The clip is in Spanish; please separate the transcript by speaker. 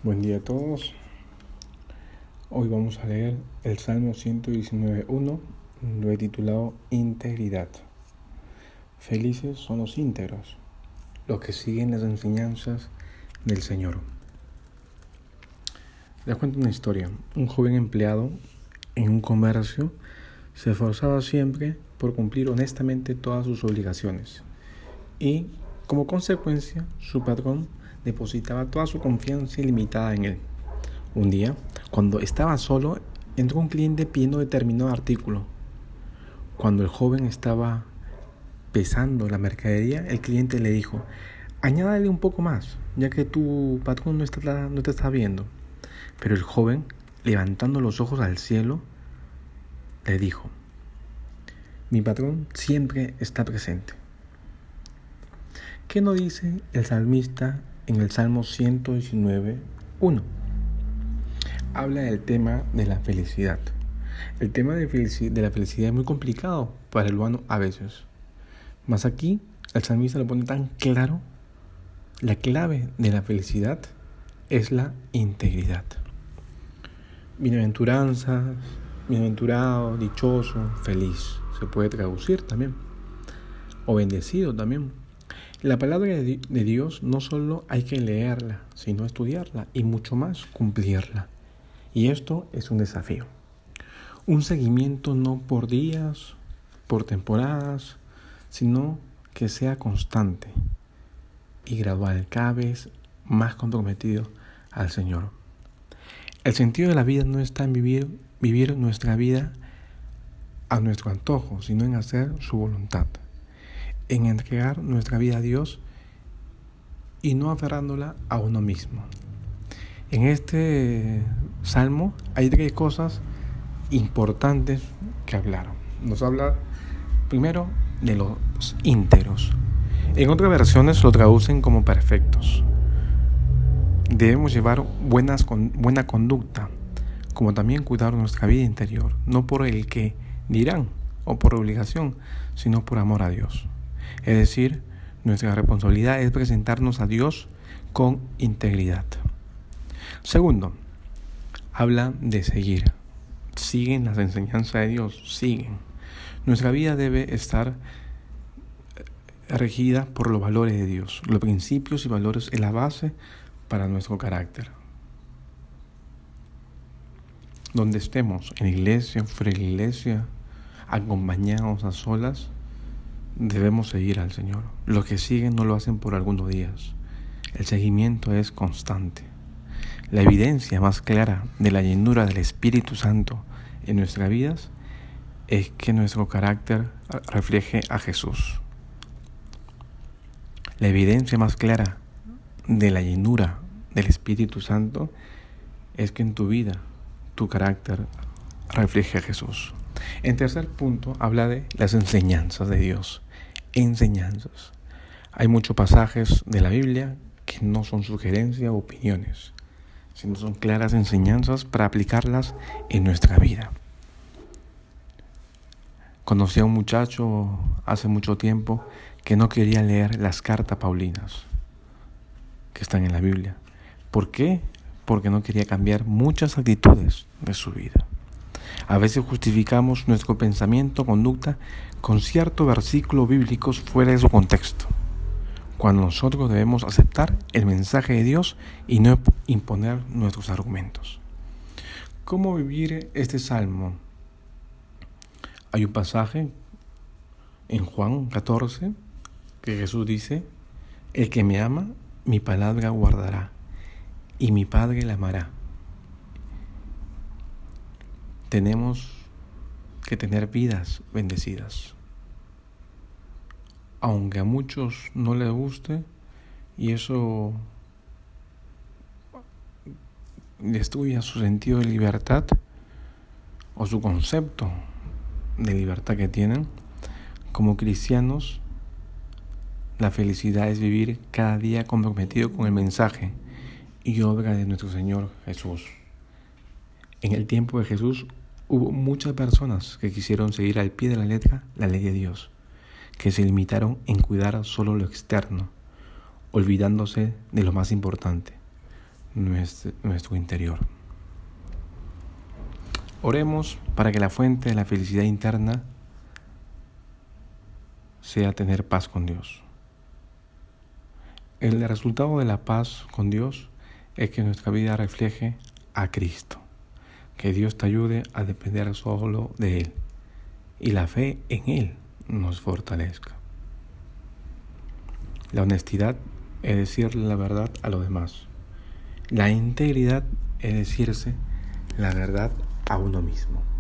Speaker 1: Buen día a todos. Hoy vamos a leer el Salmo 119.1. Lo he titulado Integridad. Felices son los íntegros, los que siguen las enseñanzas del Señor. Les cuento una historia. Un joven empleado en un comercio se esforzaba siempre por cumplir honestamente todas sus obligaciones y, como consecuencia, su patrón depositaba toda su confianza ilimitada en él. Un día, cuando estaba solo, entró un cliente pidiendo determinado artículo. Cuando el joven estaba pesando la mercadería, el cliente le dijo: añádale un poco más, ya que tu patrón no te está viendo. Pero el joven, levantando los ojos al cielo, le dijo: mi patrón siempre está presente. ¿Qué no dice el salmista en el Salmo 119.1? Habla del tema de la felicidad. El tema de la felicidad es muy complicado para el humano a veces. Mas aquí el salmista lo pone tan claro. La clave de la felicidad es la integridad. Bienaventuranzas, bienaventurado, dichoso, feliz. Se puede traducir también. O bendecido también. La palabra de Dios no solo hay que leerla, sino estudiarla y mucho más cumplirla. Y esto es un desafío. Un seguimiento no por días, por temporadas, sino que sea constante y gradual, cada vez más comprometido al Señor. El sentido de la vida no está en vivir nuestra vida a nuestro antojo, sino en hacer su voluntad, en entregar nuestra vida a Dios y no aferrándola a uno mismo. En este salmo hay tres cosas importantes que hablar. Nos habla primero de los íntegros. En otras versiones lo traducen como perfectos. Debemos llevar buena conducta, como también cuidar nuestra vida interior, no por el que dirán o por obligación, sino por amor a Dios. Es decir, nuestra responsabilidad es presentarnos a Dios con integridad. Segundo, habla de seguir. Siguen las enseñanzas de Dios, siguen. Nuestra vida debe estar regida por los valores de Dios. Los principios y valores es la base para nuestro carácter. Donde estemos, en la iglesia, fuera de la iglesia, acompañados a solas, debemos seguir al Señor. Los que siguen no lo hacen por algunos días. El seguimiento es constante. La evidencia más clara de la llenura del Espíritu Santo en nuestras vidas es que nuestro carácter refleje a Jesús. La evidencia más clara de la llenura del Espíritu Santo es que en tu vida, tu carácter refleje a Jesús. En tercer punto, habla de las enseñanzas de Dios. Enseñanzas. Hay muchos pasajes de la Biblia que no son sugerencias o opiniones, sino son claras enseñanzas para aplicarlas en nuestra vida. Conocí a un muchacho hace mucho tiempo que no quería leer las cartas paulinas que están en la Biblia. ¿Por qué? Porque no quería cambiar muchas actitudes de su vida. A veces justificamos nuestro pensamiento o conducta con ciertos versículos bíblicos fuera de su contexto, cuando nosotros debemos aceptar el mensaje de Dios y no imponer nuestros argumentos. ¿Cómo vivir este salmo? Hay un pasaje en Juan 14 que Jesús dice: el que me ama, mi palabra guardará, y mi Padre la amará. Tenemos que tener vidas bendecidas. Aunque a muchos no les guste y eso destruya su sentido de libertad o su concepto de libertad que tienen, como cristianos, la felicidad es vivir cada día comprometido con el mensaje y obra de nuestro Señor Jesús. En el tiempo de Jesús hubo muchas personas que quisieron seguir al pie de la letra la ley de Dios, que se limitaron en cuidar solo lo externo, olvidándose de lo más importante, nuestro interior. Oremos para que la fuente de la felicidad interna sea tener paz con Dios. El resultado de la paz con Dios es que nuestra vida refleje a Cristo. Que Dios te ayude a depender solo de Él y la fe en Él nos fortalezca. La honestidad es decirle la verdad a los demás. La integridad es decirse la verdad a uno mismo.